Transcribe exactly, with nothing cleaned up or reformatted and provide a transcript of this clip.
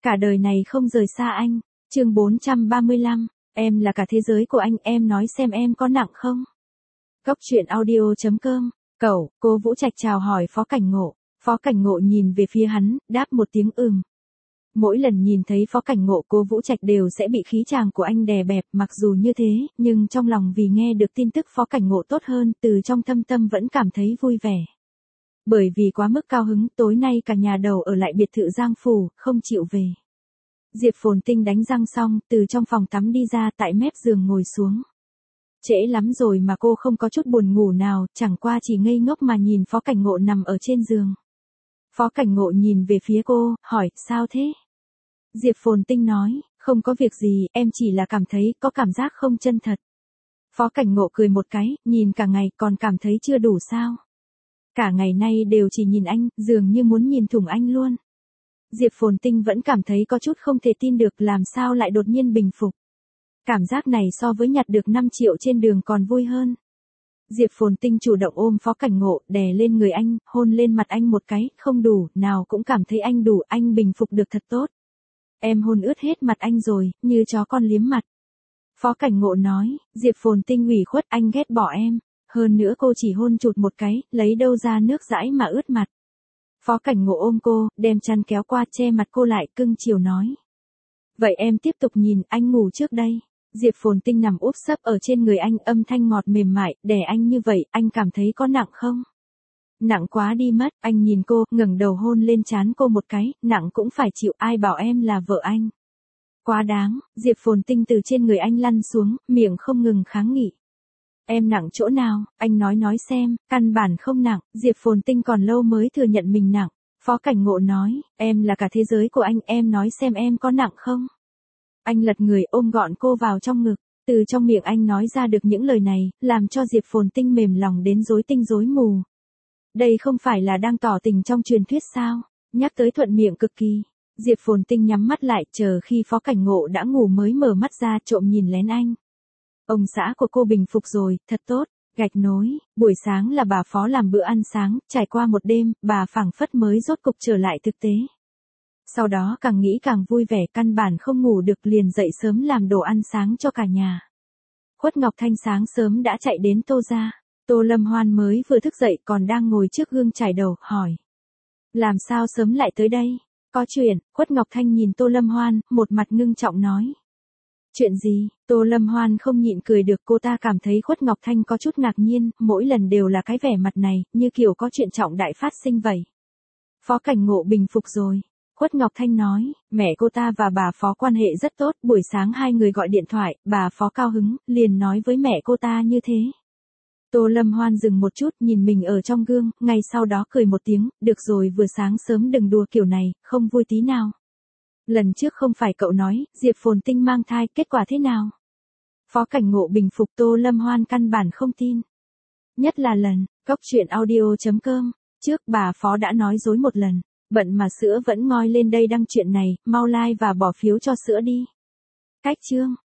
Cả đời này không rời xa anh. Chương bốn trăm ba mươi lăm, em là cả thế giới của anh, em nói xem em có nặng không? Góc truyện audio chấm com. Cậu, cô Vũ Trạch chào hỏi Phó Cảnh Ngộ. Phó Cảnh Ngộ nhìn về phía hắn, đáp một tiếng ừm. Mỗi lần nhìn thấy Phó Cảnh Ngộ, cô Vũ Trạch đều sẽ bị khí chàng của anh đè bẹp, mặc dù như thế, nhưng trong lòng vì nghe được tin tức Phó Cảnh Ngộ tốt hơn, từ trong thâm tâm vẫn cảm thấy vui vẻ. Bởi vì quá mức cao hứng, tối nay cả nhà đầu ở lại biệt thự Giang Phủ, không chịu về. Diệp Phồn Tinh đánh răng xong, từ trong phòng tắm đi ra, tại mép giường ngồi xuống. Trễ lắm rồi mà cô không có chút buồn ngủ nào, chẳng qua chỉ ngây ngốc mà nhìn Phó Cảnh Ngộ nằm ở trên giường. Phó Cảnh Ngộ nhìn về phía cô, hỏi, sao thế? Diệp Phồn Tinh nói, không có việc gì, em chỉ là cảm thấy có cảm giác không chân thật. Phó Cảnh Ngộ cười một cái, nhìn cả ngày còn cảm thấy chưa đủ sao? Cả ngày nay đều chỉ nhìn anh, dường như muốn nhìn thủng anh luôn. Diệp Phồn Tinh vẫn cảm thấy có chút không thể tin được, làm sao lại đột nhiên bình phục. Cảm giác này so với nhặt được năm triệu trên đường còn vui hơn. Diệp Phồn Tinh chủ động ôm Phó Cảnh Ngộ, đè lên người anh, hôn lên mặt anh một cái, không đủ, nào cũng cảm thấy anh đủ, anh bình phục được thật tốt. Em hôn ướt hết mặt anh rồi, như chó con liếm mặt. Phó Cảnh Ngộ nói, Diệp Phồn Tinh ủy khuất, anh ghét bỏ em. Hơn nữa cô chỉ hôn chụt một cái, lấy đâu ra nước dãi mà ướt mặt. Phó Cảnh Ngộ ôm cô, đem chăn kéo qua che mặt cô lại, cưng chiều nói. Vậy em tiếp tục nhìn, anh ngủ trước đây. Diệp Phồn Tinh nằm úp sấp ở trên người anh, âm thanh ngọt mềm mại, đè anh như vậy, anh cảm thấy có nặng không? Nặng quá đi mất, anh nhìn cô, ngẩng đầu hôn lên trán cô một cái, nặng cũng phải chịu, ai bảo em là vợ anh. Quá đáng, Diệp Phồn Tinh từ trên người anh lăn xuống, miệng không ngừng kháng nghị. Em nặng chỗ nào, anh nói nói xem, căn bản không nặng, Diệp Phồn Tinh còn lâu mới thừa nhận mình nặng. Phó Cảnh Ngộ nói, em là cả thế giới của anh, em nói xem em có nặng không? Anh lật người ôm gọn cô vào trong ngực, từ trong miệng anh nói ra được những lời này, làm cho Diệp Phồn Tinh mềm lòng đến rối tinh rối mù. Đây không phải là đang tỏ tình trong truyền thuyết sao, nhắc tới thuận miệng cực kỳ. Diệp Phồn Tinh nhắm mắt lại, chờ khi Phó Cảnh Ngộ đã ngủ mới mở mắt ra, trộm nhìn lén anh. Ông xã của cô bình phục rồi, thật tốt. Gạch nối, buổi sáng là bà Phó làm bữa ăn sáng, trải qua một đêm, bà phảng phất mới rốt cục trở lại thực tế. Sau đó càng nghĩ càng vui vẻ, căn bản không ngủ được, liền dậy sớm làm đồ ăn sáng cho cả nhà. Khuất Ngọc Thanh sáng sớm đã chạy đến Tô gia. Tô Lâm Hoan mới vừa thức dậy còn đang ngồi trước gương chải đầu, hỏi. Làm sao sớm lại tới đây? Có chuyện, Khuất Ngọc Thanh nhìn Tô Lâm Hoan, một mặt ngưng trọng nói. Chuyện gì? Tô Lâm Hoan không nhịn cười được, cô ta cảm thấy Khuất Ngọc Thanh có chút ngạc nhiên, mỗi lần đều là cái vẻ mặt này, như kiểu có chuyện trọng đại phát sinh vậy. Phó Cảnh Ngộ bình phục rồi. Khuất Ngọc Thanh nói, mẹ cô ta và bà Phó quan hệ rất tốt, buổi sáng hai người gọi điện thoại, bà Phó cao hứng, liền nói với mẹ cô ta như thế. Tô Lâm Hoan dừng một chút, nhìn mình ở trong gương, ngay sau đó cười một tiếng, được rồi, vừa sáng sớm đừng đùa kiểu này, không vui tí nào. Lần trước không phải cậu nói, Diệp Phồn Tinh mang thai, kết quả thế nào? Phó Cảnh Ngộ bình phục, Tô Lâm Hoan căn bản không tin. Nhất là lần, góc truyện audio chấm com, trước bà Phó đã nói dối một lần, bận mà sữa vẫn ngoi lên đây đăng chuyện này, mau like và bỏ phiếu cho sữa đi. Cách chương.